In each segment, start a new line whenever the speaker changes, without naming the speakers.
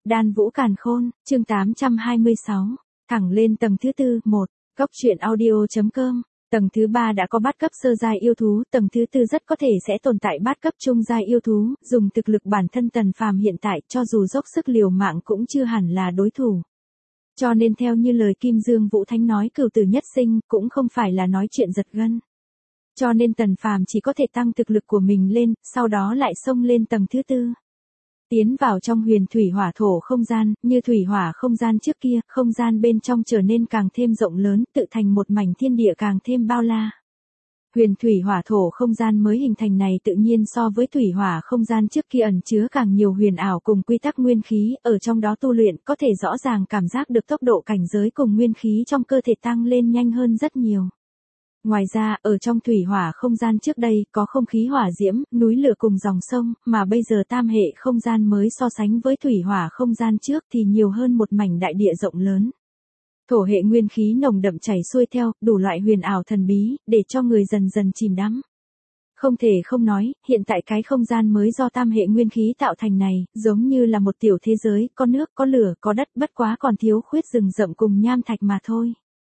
Đan Vũ Càn Khôn, chương 826, thẳng lên tầng thứ tư, 1, góc truyện audio.com. Tầng thứ 3 đã có bát cấp sơ giai yêu thú, tầng thứ tư rất có thể sẽ tồn tại bát cấp trung giai yêu thú, dùng thực lực bản thân Tần Phàm hiện tại cho dù dốc sức liều mạng cũng chưa hẳn là đối thủ. Cho nên theo như lời Kim Dương Vũ Thánh nói cửu tử nhất sinh, cũng không phải là nói chuyện giật gân. Cho nên Tần Phàm chỉ có thể tăng thực lực của mình lên, sau đó lại xông lên tầng thứ tư. Tiến vào trong huyền thủy hỏa thổ không gian, như thủy hỏa không gian trước kia, không gian bên trong trở nên càng thêm rộng lớn, tự thành một mảnh thiên địa càng thêm bao la. Huyền thủy hỏa thổ không gian mới hình thành này tự nhiên so với thủy hỏa không gian trước kia ẩn chứa càng nhiều huyền ảo cùng quy tắc nguyên khí, ở trong đó tu luyện có thể rõ ràng cảm giác được tốc độ cảnh giới cùng nguyên khí trong cơ thể tăng lên nhanh hơn rất nhiều. Ngoài ra, ở trong thủy hỏa không gian trước đây có không khí hỏa diễm, núi lửa cùng dòng sông, mà bây giờ tam hệ không gian mới so sánh với thủy hỏa không gian trước thì nhiều hơn một mảnh đại địa rộng lớn. Thổ hệ nguyên khí nồng đậm chảy xuôi theo, đủ loại huyền ảo thần bí, để cho người dần dần chìm đắm. Không thể không nói, hiện tại cái không gian mới do tam hệ nguyên khí tạo thành này, giống như là một tiểu thế giới, có nước, có lửa, có đất, bất quá còn thiếu khuyết rừng rậm cùng nham thạch mà thôi.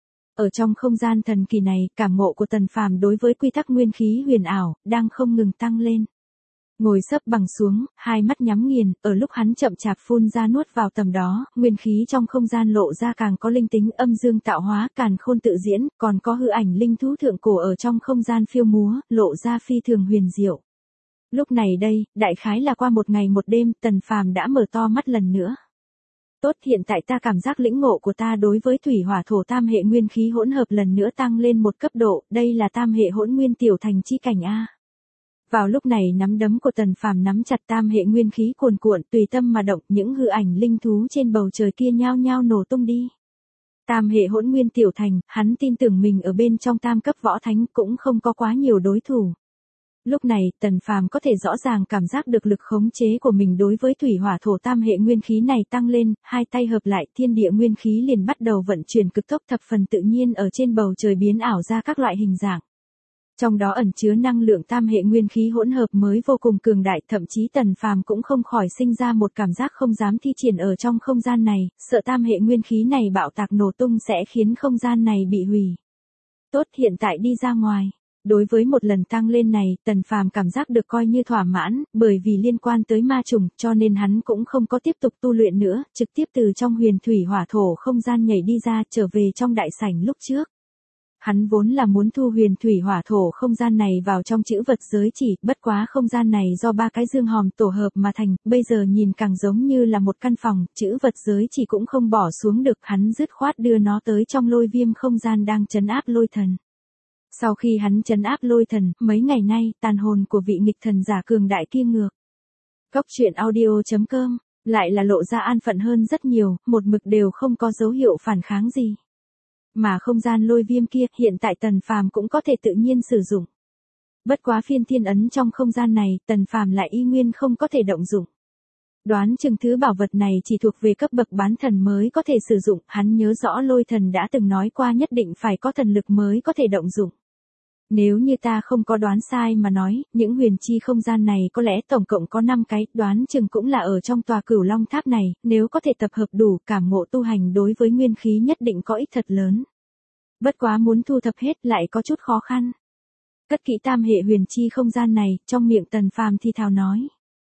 Ở trong không gian thần kỳ này, cảm ngộ của Tần Phàm đối với quy tắc nguyên khí huyền ảo, đang không ngừng tăng lên. Ngồi xấp bằng xuống, hai mắt nhắm nghiền, ở lúc hắn chậm chạp phun ra nuốt vào tầm đó, nguyên khí trong không gian lộ ra càng có linh tính âm dương tạo hóa, càn khôn tự diễn, còn có hư ảnh linh thú thượng cổ ở trong không gian phiêu múa, lộ ra phi thường huyền diệu. Lúc này đây, đại khái là qua một ngày một đêm, Tần Phàm đã mở to mắt lần nữa. Tốt, hiện tại ta cảm giác lĩnh ngộ của ta đối với thủy hỏa thổ tam hệ nguyên khí hỗn hợp lần nữa tăng lên một cấp độ, đây là tam hệ hỗn nguyên tiểu thành chi cảnh A. Vào lúc này nắm đấm của Tần Phàm nắm chặt tam hệ nguyên khí cuồn cuộn, tùy tâm mà động, những hư ảnh linh thú trên bầu trời kia nhao nhao nổ tung đi. Tam hệ hỗn nguyên tiểu thành, hắn tin tưởng mình ở bên trong tam cấp võ thánh cũng không có quá nhiều đối thủ. Lúc này, Tần Phàm có thể rõ ràng cảm giác được lực khống chế của mình đối với thủy hỏa thổ tam hệ nguyên khí này tăng lên, hai tay hợp lại, thiên địa nguyên khí liền bắt đầu vận chuyển cực tốc thập phần tự nhiên ở trên bầu trời biến ảo ra các loại hình dạng. Trong đó ẩn chứa năng lượng tam hệ nguyên khí hỗn hợp mới vô cùng cường đại, thậm chí Tần Phàm cũng không khỏi sinh ra một cảm giác không dám thi triển ở trong không gian này, sợ tam hệ nguyên khí này bạo tạc nổ tung sẽ khiến không gian này bị hủy. Tốt, hiện tại đi ra ngoài. Đối với một lần tăng lên này, Tần Phàm cảm giác được coi như thỏa mãn, bởi vì liên quan tới ma trùng, cho nên hắn cũng không có tiếp tục tu luyện nữa, trực tiếp từ trong huyền thủy hỏa thổ không gian nhảy đi ra, trở về trong đại sảnh lúc trước. Hắn vốn là muốn thu huyền thủy hỏa thổ không gian này vào trong chữ vật giới chỉ, bất quá không gian này do ba cái dương hòm tổ hợp mà thành, bây giờ nhìn càng giống như là một căn phòng, chữ vật giới chỉ cũng không bỏ xuống được, hắn dứt khoát đưa nó tới trong lôi viêm không gian đang trấn áp lôi thần. Sau khi hắn trấn áp lôi thần, mấy ngày nay, tàn hồn của vị nghịch thần giả cường đại kia ngược. Góc truyện audio.com, lại là lộ ra an phận hơn rất nhiều, một mực đều không có dấu hiệu phản kháng gì. Mà không gian lôi viêm kia, hiện tại Tần Phàm cũng có thể tự nhiên sử dụng. Bất quá phiên thiên ấn trong không gian này, Tần Phàm lại y nguyên không có thể động dụng. Đoán chừng thứ bảo vật này chỉ thuộc về cấp bậc bán thần mới có thể sử dụng, hắn nhớ rõ lôi thần đã từng nói qua nhất định phải có thần lực mới có thể động dụng. Nếu như ta không có đoán sai mà nói, những huyền chi không gian này có lẽ tổng cộng có 5 cái, đoán chừng cũng là ở trong tòa Cửu Long Tháp này, nếu có thể tập hợp đủ, cảm ngộ tu hành đối với nguyên khí nhất định có ích thật lớn. Bất quá muốn thu thập hết lại có chút khó khăn. Cất kỹ tam hệ huyền chi không gian này, trong miệng Tần Phàm thì thào nói.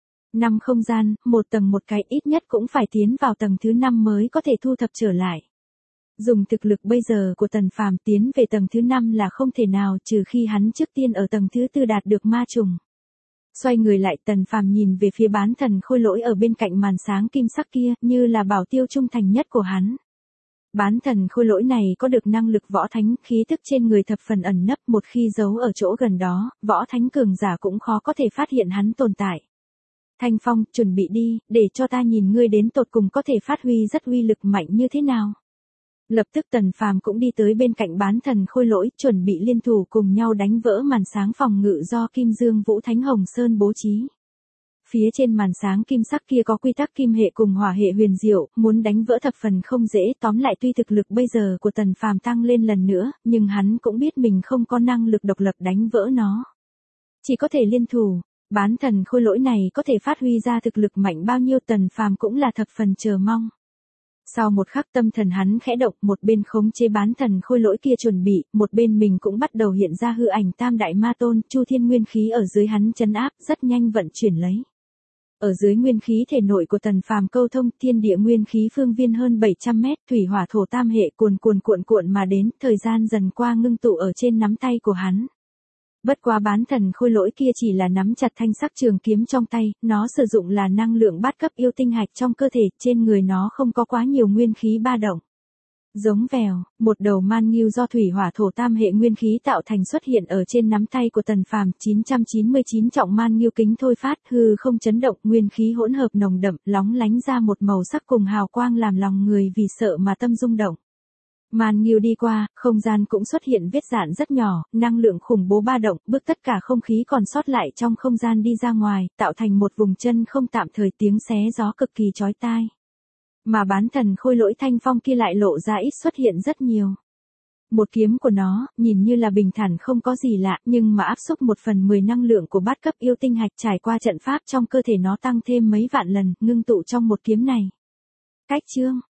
5 không gian, một tầng một cái, ít nhất cũng phải tiến vào tầng thứ 5 mới có thể thu thập trở lại. Dùng thực lực bây giờ của Tần Phàm tiến về tầng thứ 5 là không thể nào, trừ khi hắn trước tiên ở tầng thứ 4 đạt được ma trùng. Xoay người lại, Tần Phàm nhìn về phía bán thần khôi lỗi ở bên cạnh màn sáng kim sắc kia, như là bảo tiêu trung thành nhất của hắn. Bán thần khôi lỗi này có được năng lực võ thánh, khí tức trên người thập phần ẩn nấp, một khi giấu ở chỗ gần đó, võ thánh cường giả cũng khó có thể phát hiện hắn tồn tại. Thanh Phong, chuẩn bị đi, để cho ta nhìn ngươi đến tột cùng có thể phát huy rất uy lực mạnh như thế nào. Lập tức Tần Phàm cũng đi tới bên cạnh bán thần khôi lỗi, chuẩn bị liên thủ cùng nhau đánh vỡ màn sáng phòng ngự do Kim Dương Vũ Thánh Hồng Sơn bố trí. Phía trên màn sáng kim sắc kia có quy tắc kim hệ cùng hỏa hệ huyền diệu, muốn đánh vỡ thập phần không dễ, tóm lại tuy thực lực bây giờ của Tần Phàm tăng lên lần nữa, nhưng hắn cũng biết mình không có năng lực độc lập đánh vỡ nó. Chỉ có thể liên thủ. Bán thần khôi lỗi này có thể phát huy ra thực lực mạnh bao nhiêu Tần Phàm cũng là thập phần chờ mong. Sau một khắc tâm thần hắn khẽ động, một bên khống chế bán thần khôi lỗi kia chuẩn bị, một bên mình cũng bắt đầu hiện ra hư ảnh tam đại ma tôn, chu thiên nguyên khí ở dưới hắn trấn áp, rất nhanh vận chuyển lấy. Ở dưới nguyên khí thể nội của Tần Phàm câu thông thiên địa nguyên khí phương viên hơn 700 mét, thủy hỏa thổ tam hệ cuồn mà đến, thời gian dần qua ngưng tụ ở trên nắm tay của hắn. Bất quá bán thần khôi lỗi kia chỉ là nắm chặt thanh sắc trường kiếm trong tay, nó sử dụng là năng lượng bát cấp yêu tinh hạch trong cơ thể, trên người nó không có quá nhiều nguyên khí ba động. Giống vèo, một đầu man ngưu do thủy hỏa thổ tam hệ nguyên khí tạo thành xuất hiện ở trên nắm tay của Tần Phàm, 999 trọng man ngưu kính thôi phát, hư không chấn động, nguyên khí hỗn hợp nồng đậm, lóng lánh ra một màu sắc cùng hào quang làm lòng người vì sợ mà tâm rung động. Man ngưu đi qua, không gian cũng xuất hiện vết rạn rất nhỏ, năng lượng khủng bố ba động, bước tất cả không khí còn sót lại trong không gian đi ra ngoài, tạo thành một vùng chân không tạm thời, tiếng xé gió cực kỳ chói tai. Mà bán thần khôi lỗi thanh phong kia lại lộ ra ít xuất hiện rất nhiều. Một kiếm của nó, nhìn như là bình thản không có gì lạ, nhưng mà áp xúc 1/10 năng lượng của bát cấp yêu tinh hạch trải qua trận pháp trong cơ thể nó tăng thêm mấy vạn lần, ngưng tụ trong một kiếm này. Cách chương,